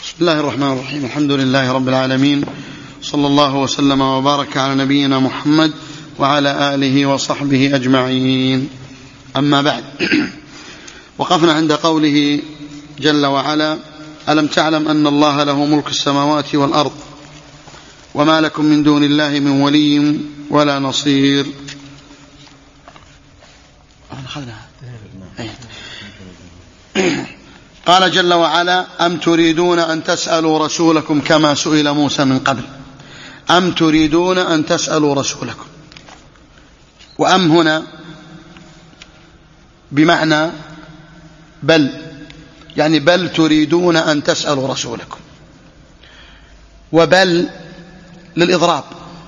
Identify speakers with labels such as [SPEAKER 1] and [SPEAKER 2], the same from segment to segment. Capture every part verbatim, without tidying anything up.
[SPEAKER 1] بسم الله الرحمن الرحيم. الحمد لله رب العالمين، صلى الله وسلم وبارك على نبينا محمد وعلى آله وصحبه أجمعين. أما بعد، وقفنا عند قوله جل وعلا: ألم تعلم أن الله له ملك السماوات والأرض وما لكم من دون الله من ولي ولا نصير. قال جل وعلا: أم تريدون أن تسألوا رسولكم كما سئل موسى من قبل. أم تريدون أن تسألوا رسولكم، وأم هنا بمعنى بل، يعني بل تريدون أن تسألوا رسولكم، وبل للإضراب.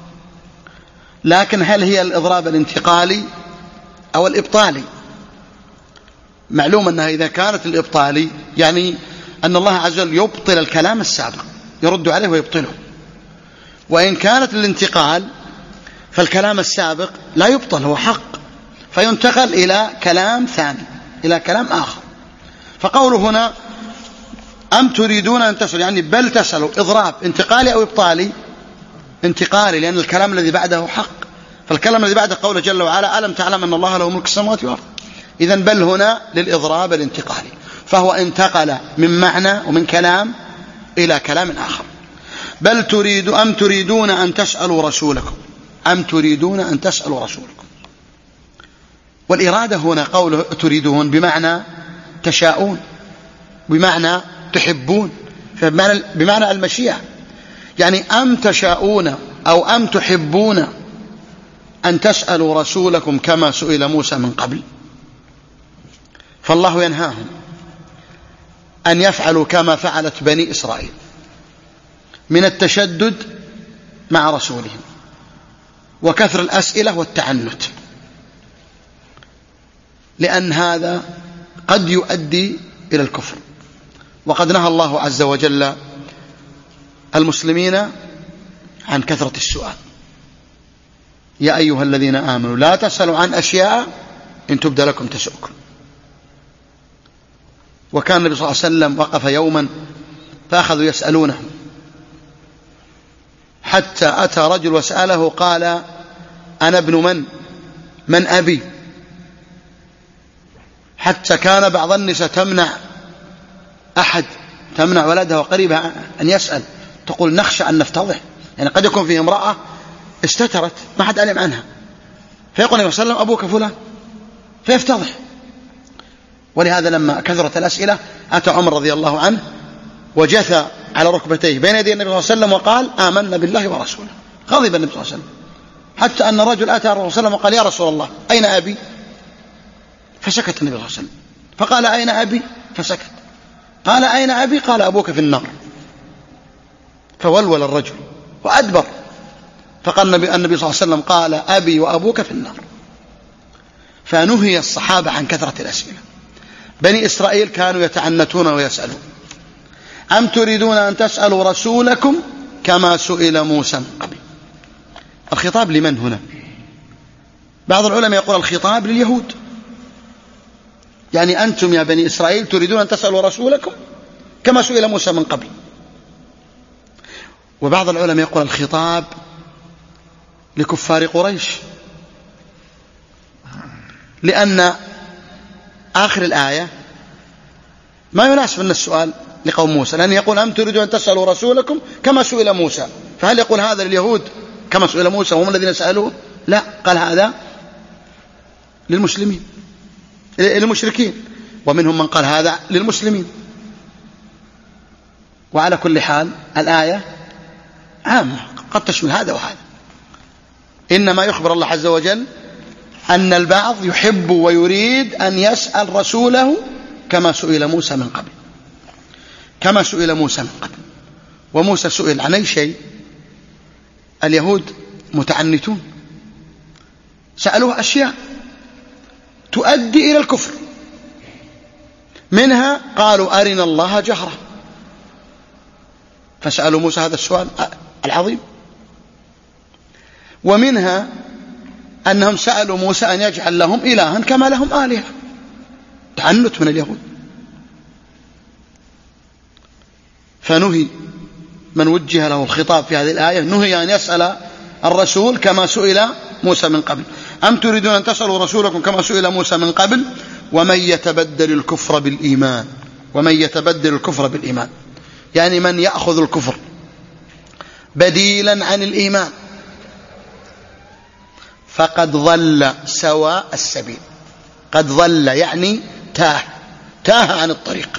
[SPEAKER 1] لكن هل هي الإضراب الانتقالي أو الإبطالي؟ معلوم أنها إذا كانت الإبطالي يعني أن الله عز وجل يبطل الكلام السابق، يرد عليه ويبطله. وإن كانت الانتقال فالكلام السابق لا يبطل، هو حق، فينتقل إلى كلام ثاني، إلى كلام آخر. فقوله هنا أم تريدون أن تسألوا، يعني بل تسألوا، إضراب انتقالي أو إبطالي؟ انتقالي، لأن الكلام الذي بعده حق. فالكلام الذي بعده قوله جل وعلا: ألم تعلم أن الله له ملك السماوات والأرض. إذن بل هنا للإضراب الانتقالي، فهو انتقل من معنى ومن كلام إلى كلام آخر. بل تريد أم تريدون أن تسألوا رسولكم، أم تريدون أن تسألوا رسولكم. والإرادة هنا قوله تريدون بمعنى تشاءون، بمعنى تحبون، فبمعنى بمعنى المشيئة. يعني أم تشاءون أو أم تحبون أن تسألوا رسولكم كما سئل موسى من قبل. فالله ينهاهم أن يفعلوا كما فعلت بني إسرائيل من التشدد مع رسولهم وكثر الأسئلة والتعنت، لأن هذا قد يؤدي إلى الكفر. وقد نهى الله عز وجل المسلمين عن كثرة السؤال: يا أيها الذين آمنوا لا تسألوا عن أشياء إن تبد لكم تسؤكم. وكان النبي صلى الله عليه وسلم وقف يوما فأخذوا يسألونه، حتى أتى رجل وسأله قال: أنا ابن من؟ من أبي؟ حتى كان بعض النساء تمنع أحد تمنع ولدها وقريبها أن يسأل، تقول: نخشى أن نفتضح. يعني قد يكون فيه امرأة استترت ما حد علم عنها، فيقول النبي صلى الله عليه وسلم: أبوك فلان، فيفتضح. ولهذا لما كثرت الأسئلة أتى عمر رضي الله عنه وجثى على ركبتيه بين يدي النبي صلى الله عليه وسلم وقال: آمنا بالله ورسوله. غضب النبي صلى الله عليه وسلم، حتى أن رجل أتى الرسول صلى الله عليه وسلم وقال: يا رسول الله أين أبي؟ فسكت النبي صلى الله عليه وسلم، فقال: أين أبي؟ فسكت. قال: أين أبي؟ قال: أبوك في النار. فولول الرجل وأدبر، فقال النبي, النبي صلى الله عليه وسلم قال: أبي وأبوك في النار. فنهي الصحابة عن كثرة الأسئلة. بني إسرائيل كانوا يتعنتون ويسألون. أم تريدون أن تسألوا رسولكم كما سئل موسى من قبل. الخطاب لمن هنا؟ بعض العلماء يقول الخطاب لليهود، يعني أنتم يا بني إسرائيل تريدون أن تسألوا رسولكم كما سئل موسى من قبل. وبعض العلماء يقول الخطاب لكفار قريش، لأن آخر الآية ما يناسب أن السؤال لقوم موسى، لأن يقول: أم تريدون أن تسألوا رسولكم كما سئل موسى. فهل يقول هذا لليهود كما سئل موسى وهم الذين سألوه؟ لا، قال هذا للمسلمين للمشركين، ومنهم من قال هذا للمسلمين. وعلى كل حال الآية عامة قد تشمل هذا وهذا. إنما يخبر الله عز وجل أن البعض يحب ويريد أن يسأل رسوله كما سئل موسى من قبل، كما سئل موسى من قبل. وموسى سئل عن أي شيء. اليهود متعنتون، سألوه أشياء تؤدي إلى الكفر، منها قالوا: أرنا الله جهرة، فسألوا موسى هذا السؤال العظيم. ومنها أنهم سألوا موسى أن يجعل لهم إلها كما لهم آلهة، تعنت من اليهود. فنهي من وجه له الخطاب في هذه الآية، نهي أن يسأل الرسول كما سئل موسى من قبل. أم تريدون أن تسألوا رسولكم كما سئل موسى من قبل ومن يتبدل الكفر بالإيمان، ومن يتبدل الكفر بالإيمان يعني من يأخذ الكفر بديلا عن الإيمان فقد ضل سواء السبيل. قد ضل يعني تاه، تاه عن الطريق،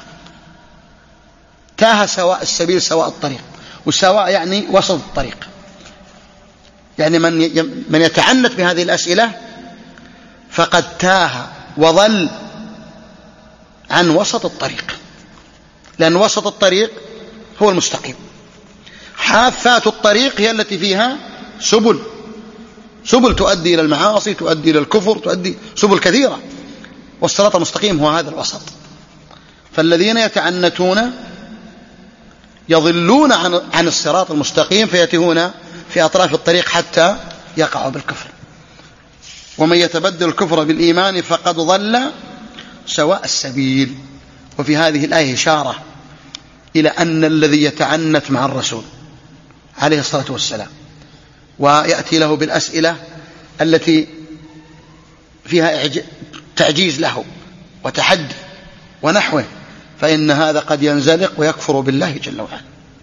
[SPEAKER 1] تاه سواء السبيل، سواء الطريق، وسواء يعني وسط الطريق. يعني من من يتعنت بهذه الأسئلة فقد تاه وضل عن وسط الطريق، لأن وسط الطريق هو المستقيم. حافات الطريق هي التي فيها سبل، سبل تؤدي إلى المعاصي، تؤدي إلى الكفر، تؤدي سبل كثيرة، والصراط المستقيم هو هذا الوسط. فالذين يتعنتون يضلون عن عن الصراط المستقيم فيتهون في أطراف الطريق حتى يقعوا بالكفر. ومن يتبدل الكفر بالإيمان فقد ضل سواء السبيل. وفي هذه الآية إشارة إلى أن الذي يتعنت مع الرسول عليه الصلاة والسلام ويأتي له بالأسئلة التي فيها تعجيز له وتحدي ونحوه، فإن هذا قد ينزلق ويكفر بالله جل وعلا.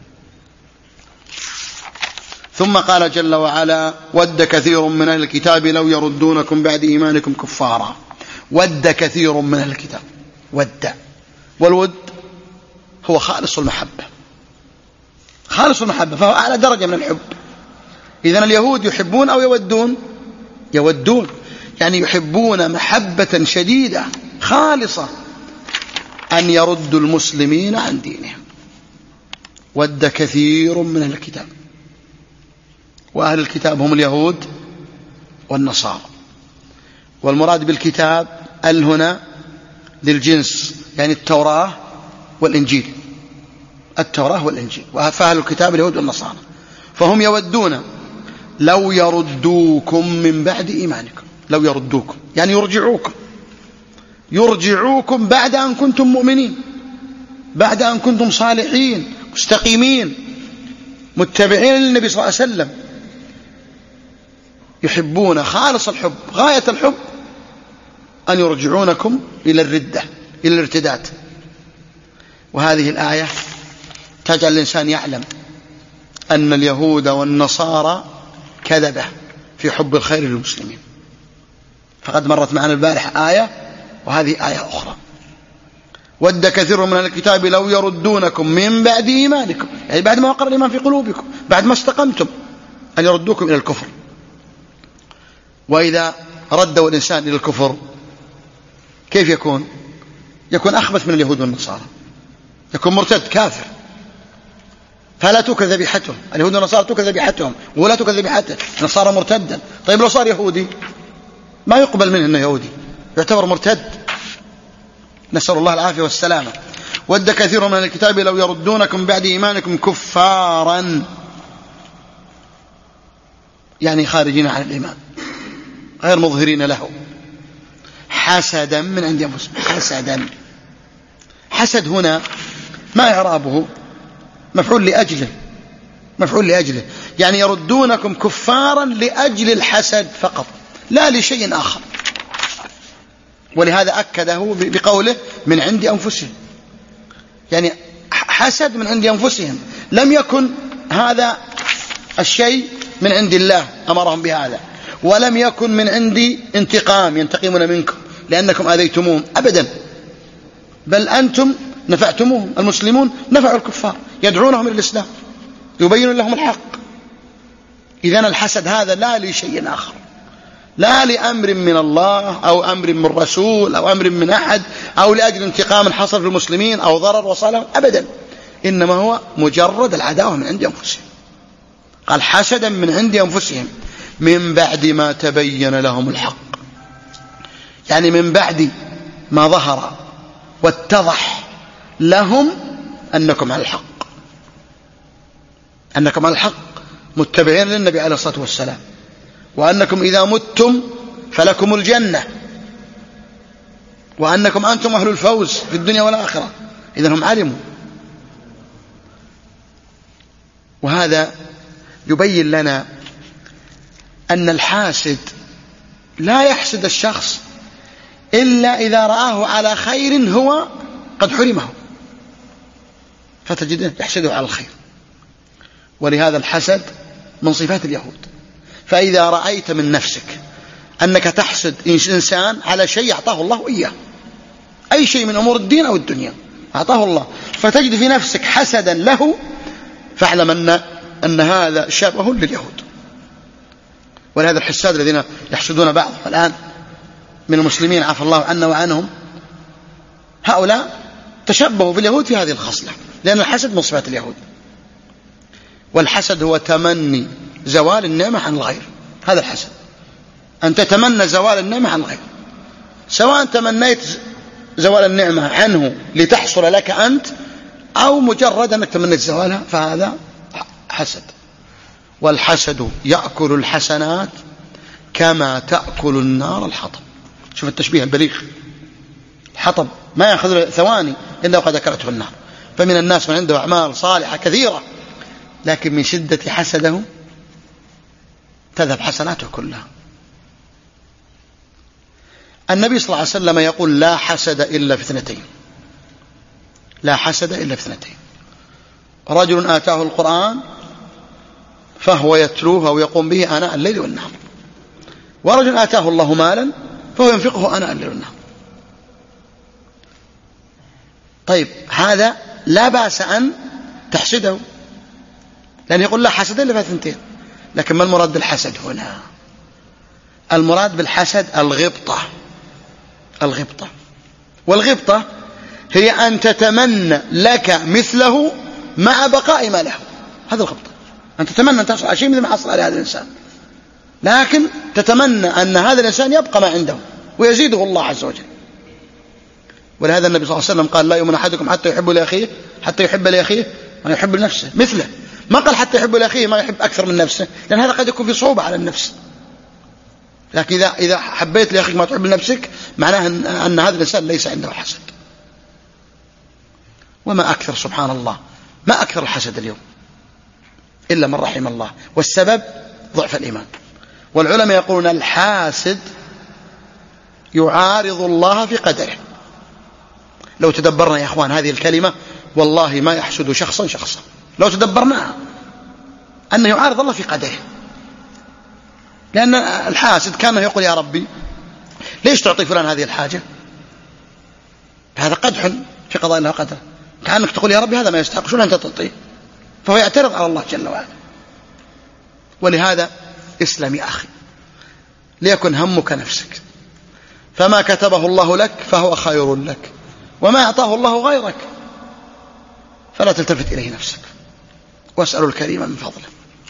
[SPEAKER 1] ثم قال جل وعلا: ود كثير من أهل الكتاب لو يردونكم بعد إيمانكم كفارا. ود كثير من أهل الكتاب، ود، والود هو خالص المحبة، خالص المحبة، فهو أعلى درجة من الحب. إذن اليهود يحبون أو يودون؟ يودون، يعني يحبون محبة شديدة خالصة أن يردوا المسلمين عن دينهم. ود كثير من أهل الكتاب، وأهل الكتاب هم اليهود والنصارى. والمراد بالكتاب ال هنا للجنس، يعني التوراة والإنجيل، التوراة والإنجيل، فأهل الكتاب اليهود والنصارى. فهم يودون لو يردوكم من بعد إيمانكم، لو يردوكم يعني يرجعوكم، يرجعوكم بعد أن كنتم مؤمنين، بعد أن كنتم صالحين مستقيمين متبعين للنبي صلى الله عليه وسلم، يحبون خالص الحب، غاية الحب أن يرجعونكم إلى الردة، إلى الارتداد. وهذه الآية تجعل الإنسان يعلم أن اليهود والنصارى كذبة في حب الخير للمسلمين. فقد مرت معنا البارح آية، وهذه آية أخرى. ود كثير من الكتاب لو يردونكم من بعد إيمانكم، يعني بعد ما وقر الإيمان في قلوبكم، بعد ما استقمتم، أن يردوكم إلى الكفر. وإذا ردوا الإنسان إلى الكفر كيف يكون؟ يكون أخبث من اليهود والنصارى، يكون مرتد كافر، فلا تؤكل ذبيحتهم. اليهود والنصارى تؤكل ذبيحتهم ولا تؤكل ذبيحته، النصارى مرتدا. طيب لو صار يهودي ما يقبل منه أنه يهودي، يعتبر مرتد، نسأل الله العافية والسلامة. ود كثير من الكتاب لو يردونكم بعد إيمانكم كفارا، يعني خارجين عن الإيمان غير مظهرين له، حسدا من عند أنفسهم. حسدا، حسد هنا ما إعرابه؟ مفعول لأجله، مفعول لأجله، يعني يردونكم كفارا لأجل الحسد فقط لا لشيء آخر. ولهذا أكده بقوله من عند أنفسهم، يعني حسد من عند أنفسهم، لم يكن هذا الشيء من عند الله أمرهم بهذا، ولم يكن من عندي انتقام ينتقمون منكم لأنكم آذيتموهم أبدا، بل أنتم نفعتموهم. المسلمون نفعوا الكفار، يدعونهم إلى الإسلام، يبين لهم الحق. إذن الحسد هذا لا لشيء آخر، لا لأمر من الله أو أمر من رسول أو أمر من أحد أو لأجل انتقام حصل في المسلمين أو ضرر وصلهم أبدا، إنما هو مجرد العداوة من عند أنفسهم. قال حسدا من عند أنفسهم من بعد ما تبين لهم الحق، يعني من بعد ما ظهر واتضح لهم أنكم على الحق، أنكم على الحق متبعين للنبي عليه الصلاة والسلام، وأنكم إذا متم فلكم الجنة، وأنكم أنتم أهل الفوز في الدنيا والآخرة. إذن هم علموا. وهذا يبين لنا أن الحاسد لا يحسد الشخص إلا إذا رآه على خير هو قد حرمه، فتجده يحسده على الخير. ولهذا الحسد من صفات اليهود. فإذا رأيت من نفسك أنك تحسد إنسان على شيء أعطاه الله إياه، أي شيء من أمور الدين أو الدنيا أعطاه الله، فتجد في نفسك حسدا له، فاعلم أن, أن هذا شبه لليهود. ولهذا الحساد الذين يحسدون بعض الآن من المسلمين عفى الله عنا وعنهم، هؤلاء تشبهوا باليهود في هذه الخصلة، لأن الحسد من صفات اليهود. والحسد هو تمني زوال النعمة عن الغير، هذا الحسد، أن تتمنى زوال النعمة عن الغير، سواء تمنيت زوال النعمة عنه لتحصل لك أنت، أو مجرد أنك تمنيت زوالها، فهذا حسد. والحسد يأكل الحسنات كما تأكل النار الحطب. شوف التشبيه البليغ، الحطب ما يأخذ ثواني إلا وقد أكلته النار. فمن الناس من عنده أعمال صالحة كثيرة، لكن من شدة حسده تذهب حسناته كلها. النبي صلى الله عليه وسلم يقول لا حسد إلا في اثنتين، لا حسد إلا في اثنتين: رجل آتاه القرآن فهو يتلوه ويقوم به آناء الليل والنهار، ورجل آتاه الله مالا فهو ينفقه آناء الليل والنهار. طيب هذا لا بأس أن تحسده، لأن يقول لا حسد إلا في اثنتين. لكن ما المراد بالحسد هنا؟ المراد بالحسد الغبطة، الغبطة. والغبطة هي أن تتمنى لك مثله مع بقاء ما له، هذا الغبطة. أن تتمنى أن تحصل على شيء مثل ما حصل على هذا الإنسان، لكن تتمنى أن هذا الإنسان يبقى ما عنده ويزيده الله عز وجل. ولهذا النبي صلى الله عليه وسلم قال لا يؤمن أحدكم حتى يحب لأخيه حتى يحب لأخيه ما يحب لنفسه مثله. ما قال حتى يحب لأخيه ما يحب أكثر من نفسه، لأن هذا قد يكون في صعوبة على النفس. لكن إذا إذا حبيت لأخيك ما تحب لنفسك، معناه أن, أن هذا الإنسان ليس عنده حسد. وما أكثر سبحان الله، ما أكثر الحسد اليوم إلا من رحم الله، والسبب ضعف الإيمان. والعلماء يقولون الحاسد يعارض الله في قدره. لو تدبرنا يا أخوان هذه الكلمة، والله ما يحسد شخصا شخصا، لو تدبرناها أنه يعارض الله في قدره. لأن الحاسد كان يقول يا ربي ليش تعطي فلان هذه الحاجة؟ هذا قدح في قضاء الله وقدره، كأنك تقول يا ربي هذا ما يستحق، شو أنت تعطيه؟ فهو يعترض على الله جل وعلا. ولهذا اسلم يا أخي، ليكن همك نفسك، فما كتبه الله لك فهو خير لك، وما أعطاه الله غيرك فلا تلتفت إليه نفسك، واسألوا الكريم من فضله.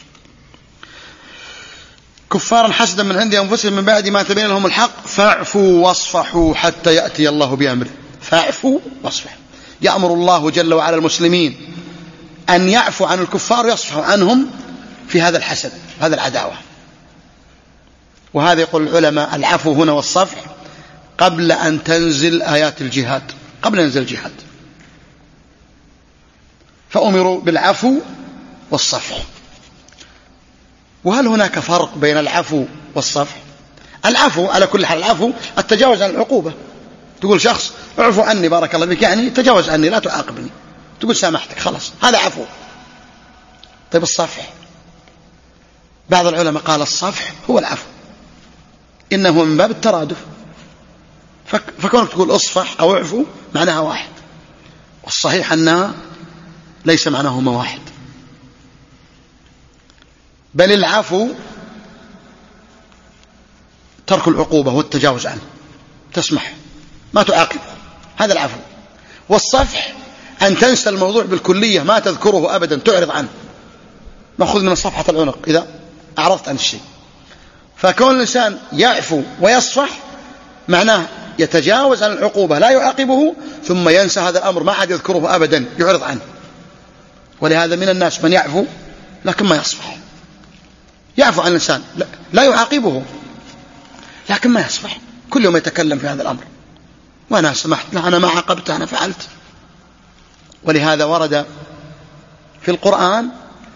[SPEAKER 1] كفارا حسدا من عند أنفسهم من بعد ما تبين لهم الحق فاعفوا واصفحوا حتى يأتي الله بأمره. فاعفوا واصفحوا، يأمر الله جل وعلا المسلمين أن يعفوا عن الكفار ويصفحوا عنهم في هذا الحسد، هذا العداوة. وهذا يقول العلماء العفو هنا والصفح قبل أن تنزل آيات الجهاد، قبل أن ينزل الجهاد، فأمروا بالعفو والصفح. وهل هناك فرق بين العفو والصفح؟ العفو على كل حال، العفو التجاوز عن العقوبة. تقول شخص اعفو عني بارك الله فيك، يعني تجاوز عني لا تعاقبني، تقول سامحتك خلاص، هذا عفو. طيب الصفح، بعض العلماء قال الصفح هو العفو، إنه من باب الترادف، فكونك تقول اصفح أو اعفو معناها واحد، والصحيح أنها ليس معناهما واحد، بل العفو ترك العقوبة والتجاوز عنه، تسمح ما تعاقبه، هذا العفو. والصفح أن تنسى الموضوع بالكلية، ما تذكره أبدا، تعرض عنه، مأخوذ من صفحة العنق إذا أعرضت عن الشيء. فكون الإنسان يعفو ويصفح معناه يتجاوز عن العقوبة لا يعاقبه، ثم ينسى هذا الأمر ما عاد يذكره أبدا، يعرض عنه. ولهذا من الناس من يعفو لكن ما يصفح، يعفو عن الإنسان لا يعاقبه لكن ما يصفح، كل يوم يتكلم في هذا الأمر، وأنا سمحت له، أنا ما عاقبت، أنا فعلت. ولهذا ورد في القرآن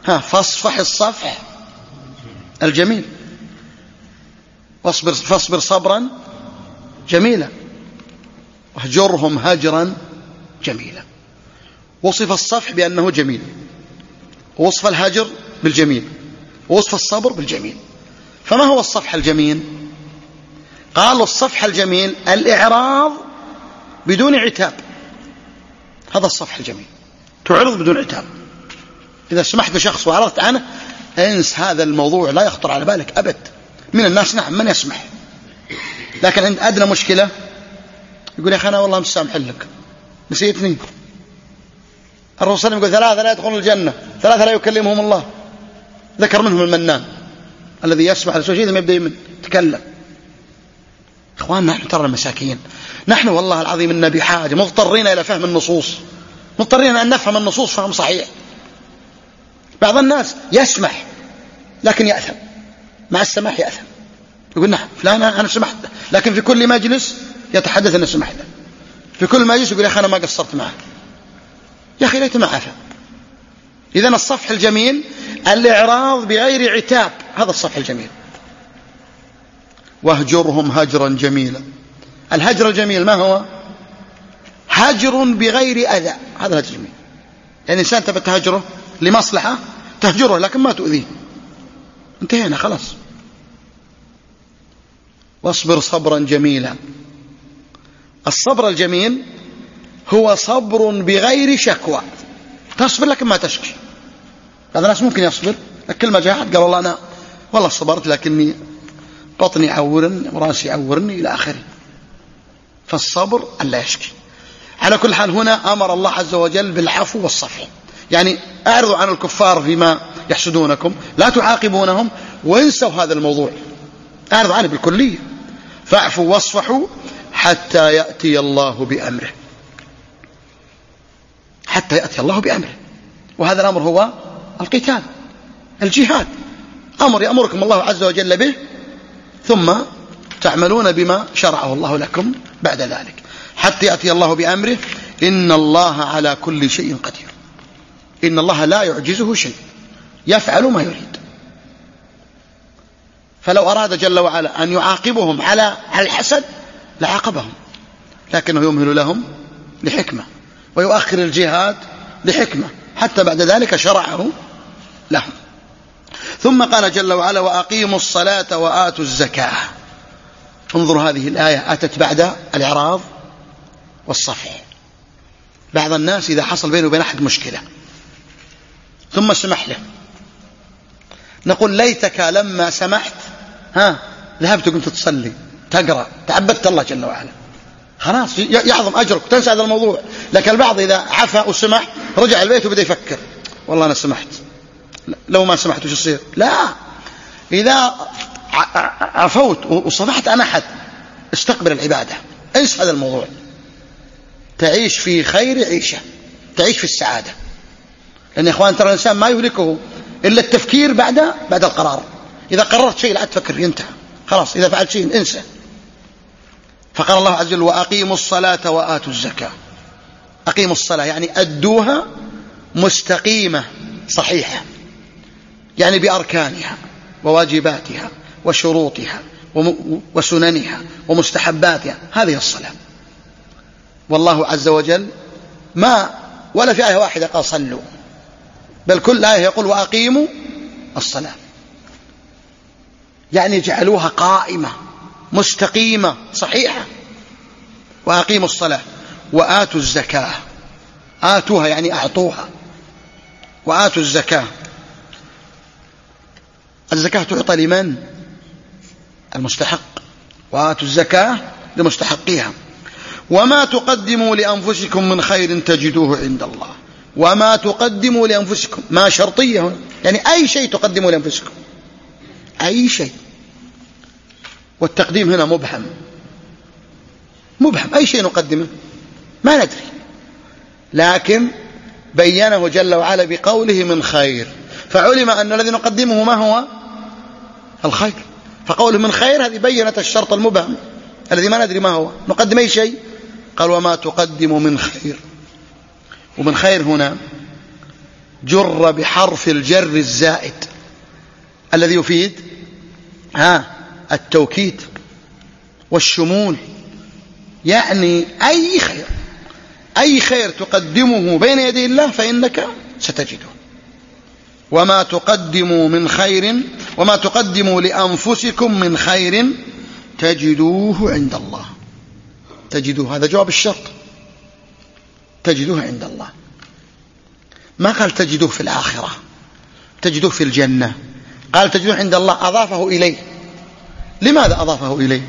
[SPEAKER 1] ها فاصفح الصفح الجميل، واصبر فاصبر صبرا جميلا، واهجرهم هجرا جميلا. وصف الصفح بأنه جميل، ووصف الهجر بالجميل، ووصف الصبر بالجميل. فما هو الصفح الجميل؟ قالوا الصفح الجميل الإعراض بدون عتاب، هذا الصفح الجميل، تعرض بدون عتاب. إذا سمحت لشخص وعرضت عنه انس هذا الموضوع لا يخطر على بالك أبد. من الناس نعم من يسمح، لكن عند أدنى مشكلة يقول يا أخي أنا والله مسامح لك، نسيتني. الرسول صلى الله عليه وسلم يقول ثلاثة لا يدخلون الجنة، ثلاثة لا يكلمهم الله، ذكر منهم المنان الذي يسمح لسوء ثم يبدأ يتكلم. إخواننا نحن ترى المساكين، نحن والله العظيم إن بحاجة مضطرين إلى فهم النصوص، مضطرين أن نفهم النصوص فهم صحيح. بعض الناس يسمح لكن يأثم، مع السماح يأثم، يقول نعم فلان أنا سمحت، لكن في كل مجلس يتحدث أنه سمح له، في كل مجلس يقول يا أخي أنا ما قصرت معه. يا أخي ليت ما عفا. إذن الصفح الجميل الإعراض بغير عتاب، هذا الصفح الجميل. واهجرهم هجرا جميلا. الهجر الجميل ما هو؟ هجر بغير أذى، هذا الهجر الجميل. يعني إنسان تبى تهجره لمصلحة تهجره لكن ما تؤذيه، انتهينا خلاص. واصبر صبرا جميلا. الصبر الجميل هو صبر بغير شكوى، تصبر لكن ما تشكي. هذا الناس ممكن يصبر كل ما جاء قال والله أنا والله صبرت لكني بطني عورني وراسي عورني إلى آخره. فالصبر ألا يشكي. على كل حال هنا أمر الله عز وجل بالعفو والصفح، يعني أعرضوا عن الكفار فيما يحسدونكم، لا تعاقبونهم وانسوا هذا الموضوع، أعرضوا عنه بالكلية. فاعفوا واصفحوا حتى يأتي الله بأمره، حتى يأتي الله بأمره. وهذا الأمر هو القتال، الجهاد، أمر يأمركم الله عز وجل به ثم تعملون بما شرعه الله لكم بعد ذلك. حتى يأتي الله بأمره. إن الله على كل شيء قدير. إن الله لا يعجزه شيء، يفعل ما يريد. فلو أراد جل وعلا أن يعاقبهم على الحسد لعاقبهم، لكنه يمهل لهم لحكمة، ويؤخر الجهاد لحكمة، حتى بعد ذلك شرعه لهم. ثم قال جل وعلا وأقيموا الصلاة وآتوا الزكاة. انظر هذه الآية أتت بعد الإعراض والصفح. بعض الناس إذا حصل بينه وبين أحد مشكلة ثم سمح له، نقول ليتك لما سمحت ها ذهبت وقمت تصلي تقرأ تعبدت الله جل وعلا، خلاص يعظم أجرك وتنسى هذا الموضوع. لكن البعض إذا عفا وسمح رجع البيت وبدأ يفكر والله أنا سمحت، لو ما سمحت وش يصير؟ لا، إذا عفوت وصفحت عن أحد استقبل العبادة، انسى هذا الموضوع، تعيش في خير عيشة، تعيش في السعادة. لأن يا إخوان ترى الإنسان ما يهلكه إلا التفكير بعد بعد القرار. إذا قررت شيء لا تفكر ينتهى خلاص، إذا فعلت شيء انسى. فقال الله عز وجل وأقيموا الصلاة وآتوا الزكاة. أقيموا الصلاة يعني أدوها مستقيمة صحيحة، يعني بأركانها وواجباتها وشروطها وسننها ومستحباتها، هذه الصلاة. والله عز وجل ما ولا في آية واحدة قال صلوا، بل كل آية يقول وأقيموا الصلاة، يعني جعلوها قائمة مستقيمة صحيحة. وأقيموا الصلاة وآتوا الزكاة. آتوها يعني أعطوها، وآتوا الزكاة. الزكاة تعطى لمن؟ المستحق، وآتوا الزكاة لمستحقيها. وما تقدموا لأنفسكم من خير تجدوه عند الله. وما تقدموا لأنفسكم ما شرطية، يعني أي شيء تقدموا لأنفسكم، أي شيء. والتقديم هنا مبهم، مبهم، أي شيء نقدمه ما ندري، لكن بينه جل وعلا بقوله من خير، فعلم أن الذي نقدمه ما هو الخير. فقوله من خير هذه بينت الشرط المبهم الذي ما ندري ما هو، نقدم أي شيء. قال وما تقدموا من خير. ومن خير هنا جر بحرف الجر الزائد الذي يفيد ها التوكيد والشمول، يعني أي خير أي خير تقدمه بين يدي الله فإنك ستجده. وما تقدموا من خير وما تقدموا لأنفسكم من خير تجدوه عند الله. تجدوه هذا جواب الشرط، تجدوه عند الله. ما قال تجدوه في الآخرة، تجدوه في الجنة، قال تجدوه عند الله، أضافه إليه. لماذا أضافه إليه؟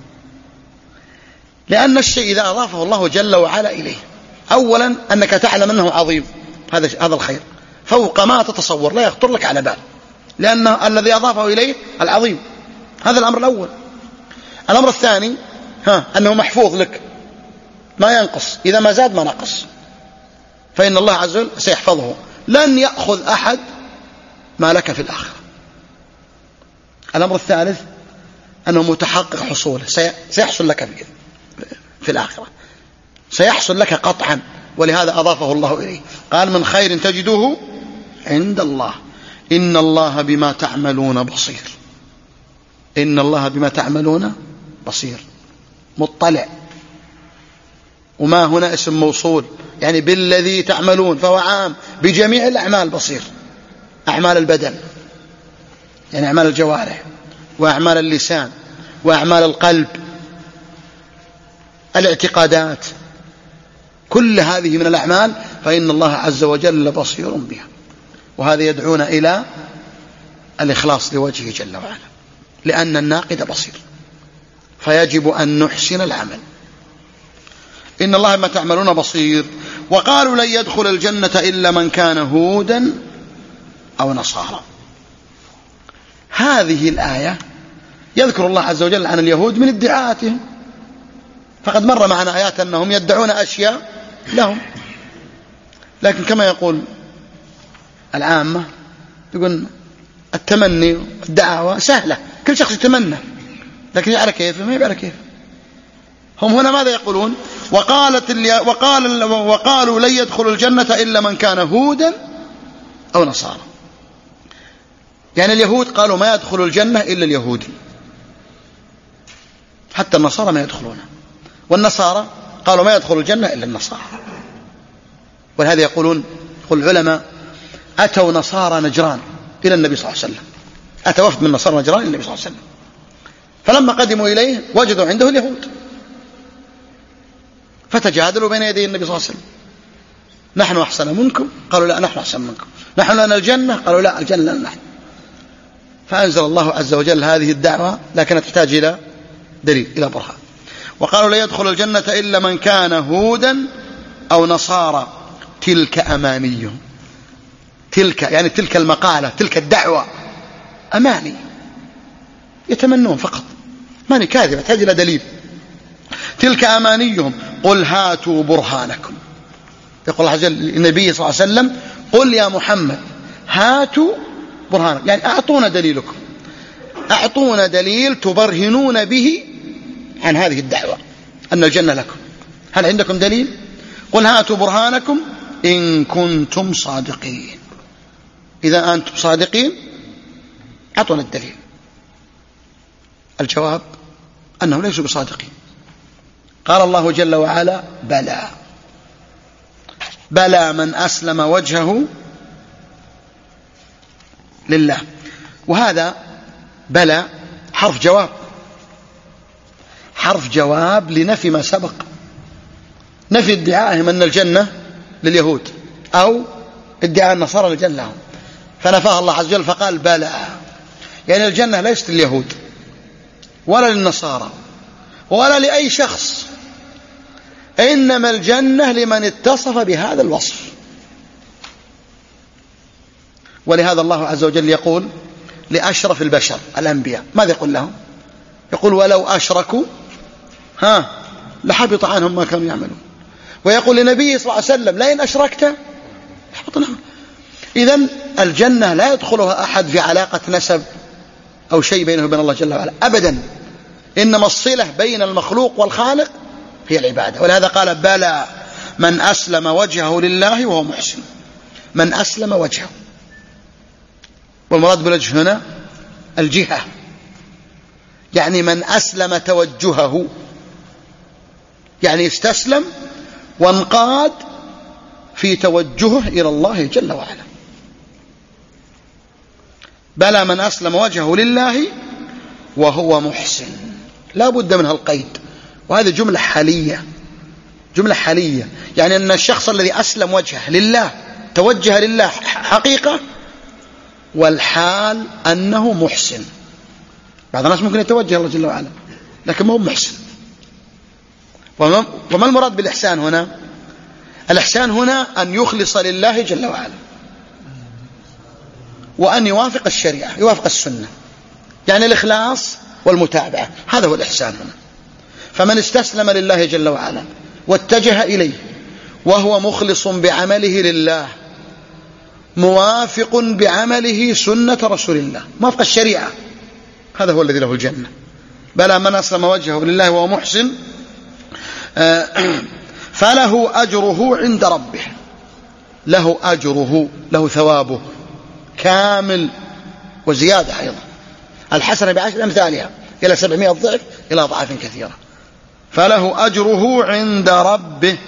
[SPEAKER 1] لأن الشيء إذا أضافه الله جل وعلا إليه، أولا أنك تعلم أنه عظيم، هذا هذا الخير فوق ما تتصور، لا يخطر لك على بال، لأن الذي أضافه إليه العظيم. هذا الأمر الأول. الأمر الثاني ها أنه محفوظ لك، ما ينقص، إذا ما زاد ما نقص، فإن الله عز وجل سيحفظه، لن يأخذ أحد ما لك في الآخرة. الأمر الثالث أنه متحقق حصوله، سيحصل لك في الآخرة، سيحصل لك قطعا، ولهذا أضافه الله إليه. قال من خير تجدوه عند الله إن الله بما تعملون بصير. إن الله بما تعملون بصير، مطلع. وما هنا اسم موصول، يعني بالذي تعملون، فهو عام بجميع الأعمال بصير. أعمال البدن يعني أعمال الجوارح، وأعمال اللسان، وأعمال القلب، الاعتقادات، كل هذه من الأعمال فإن الله عز وجل بصير بها. وهذا يدعونا إلى الإخلاص لوجهه جل وعلا، لأن الناقد بصير، فيجب أن نحسن العمل. إن الله ما تعملون بصير. وقالوا لن يدخل الجنة إلا من كان هودا أو نصارى. هذه الآية يذكر الله عز وجل عن اليهود من ادعاءاتهم، فقد مر معنا آيات أنهم يدعون أشياء لهم، لكن كما يقول العامة يقول التمني والدعوة سهلة، كل شخص يتمنى، لكن يعرف كيف ما يعرف كيف. هم هنا ماذا يقولون؟ وقالت وقال وقالوا لن يدخل الجنة إلا من كان هودا أو نصارى. يعني اليهود قالوا ما يدخل الجنة إلا اليهودي، حتى النصارى ما يدخلون، والنصارى قالوا ما يدخل الجنة إلا النصارى. ولهذا يقولون يقول العلماء أتوا نصارى نجران إلى النبي صلى الله عليه وسلم، أتى وفد من نصارى نجران إلى النبي صلى الله عليه وسلم، فلما قدموا إليه وجدوا عنده اليهود، فتجادلوا بين يدي النبي صلى الله عليه وسلم، نحن أحسن منكم، قالوا لا نحن أحسن منكم، نحن لنا الجنة، قالوا لا الجنة لنا نحن. فأنزل الله عز وجل هذه الدعوة، لكنها تحتاج إلى دليل، إلى برهان. وقالوا لا يدخل الجنة إلا من كان هودا أو نصارى تلك أمانيهم. تلك يعني تلك المقالة، تلك الدعوة أماني، يتمنون فقط، ماني كاذبة، تحتاج إلى دليل. تلك أمانيهم قل هاتوا برهانكم. يقول الله عز وجل للنبي صلى الله عليه وسلم قل يا محمد هاتوا برهانكم، يعني أعطونا دليلكم، أعطونا دليل تبرهنون به عن هذه الدعوة أن الجنة لكم. هل عندكم دليل؟ قل هاتوا برهانكم إن كنتم صادقين. إذا أنتم صادقين أعطونا الدليل. الجواب أنهم ليسوا بصادقين. قال الله جل وعلا بلى بلى من أسلم وجهه لله. وهذا بلى حرف جواب، حرف جواب لنفي ما سبق، نفي ادعائهم أن الجنة لليهود أو ادعاء النصارى للجنة لهم، فنفاها الله عز وجل فقال بلى، يعني الجنة ليست لليهود ولا للنصارى ولا لأي شخص، إنما الجنة لمن اتصف بهذا الوصف. ولهذا الله عز وجل يقول لأشرف البشر الأنبياء ماذا يقول لهم؟ يقول ولو أشركوا ها لحبط عنهم ما كانوا يعملون. ويقول لنبيه صلى الله عليه وسلم لئن أشركت يحبط عنهم. إذن الجنة لا يدخلها أحد في علاقة نسب أو شيء بينه وبين الله جل وعلا أبدا، إنما الصلة بين المخلوق والخالق هي العبادة. ولهذا قال بلى من أسلم وجهه لله وهو محسن. من أسلم وجهه، والمراد بالوجه هنا الجهة، يعني من أسلم توجهه، يعني استسلم وانقاد في توجهه إلى الله جل وعلا. بلى من أسلم وجهه لله وهو محسن، لا بد من هالقيد، وهذه جملة حالية، جملة حالية، يعني أن الشخص الذي أسلم وجهه لله توجه لله حقيقة، والحال أنه محسن. بعض الناس ممكن يتوجه الله جل وعلا لكن ما هو محسن. وما المراد بالإحسان هنا؟ الإحسان هنا أن يخلص لله جل وعلا، وأن يوافق الشريعة، يوافق السنة، يعني الإخلاص والمتابعة، هذا هو الإحسان هنا. فمن استسلم لله جل وعلا واتجه إليه وهو مخلص بعمله لله، موافق بعمله سنة رسول الله، موافق الشريعة، هذا هو الذي له الجنة. بلى من أسلم وجهه لله وهو محسن فله أجره عند ربه، له أجره، له ثوابه كامل وزيادة أيضا، الحسنة بعشر أمثالها إلى سبعمائة ضعف إلى أضعاف كثيرة. فله أجره عند ربه،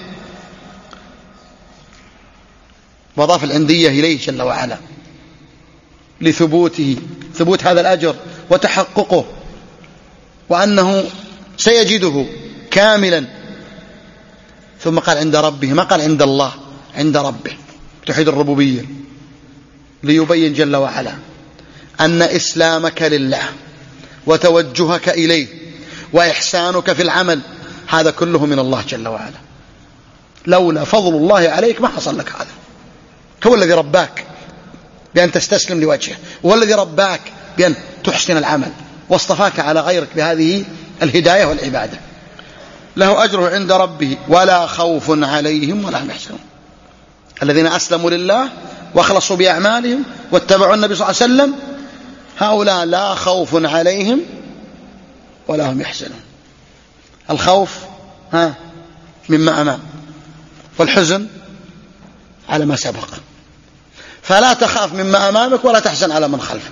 [SPEAKER 1] وضاف العندية إليه جل وعلا لثبوته، ثبوت هذا الأجر وتحققه، وأنه سيجده كاملا. ثم قال عند ربه، ما قال عند الله، عند ربه، توحيد الربوبية، ليبين جل وعلا أن إسلامك لله وتوجهك إليه وإحسانك في العمل هذا كله من الله جل وعلا. لولا فضل الله عليك ما حصل لك هذا. هو الذي رباك بأن تستسلم لوجهه، وهو الذي رباك بأن تحسن العمل، واصطفاك على غيرك بهذه الهداية والعبادة. له أجره عند ربه ولا خوف عليهم ولا هم يحزنون. الذين أسلموا لله واخلصوا بأعمالهم واتبعوا النبي صلى الله عليه وسلم، هؤلاء لا خوف عليهم ولا هم يحزنون. الخوف ها مما أمام، والحزن على ما سبق. فلا تخاف مما أمامك ولا تحزن على من خلفك.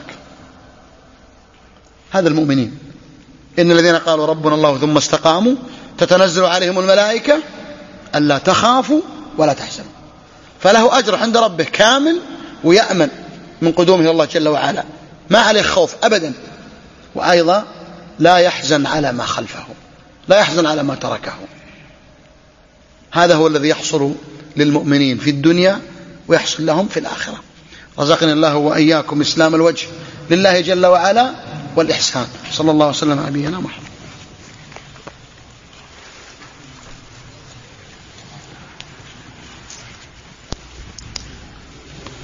[SPEAKER 1] هذا المؤمنين. إن الذين قالوا ربنا الله ثم استقاموا تتنزل عليهم الملائكة ألا تخافوا ولا تحزنوا. فله أجر عند ربه كامل، ويأمن من قدومه إلى الله جل وعلا، ما عليه خوف أبدا. وأيضا لا يحزن على ما خلفه، لا يحزن على ما تركه. هذا هو الذي يحصل للمؤمنين في الدنيا ويحصل لهم في الآخرة. رزقني الله وإياكم إسلام الوجه لله جل وعلا والإحسان. صلى الله وسلم على نبينا محمد.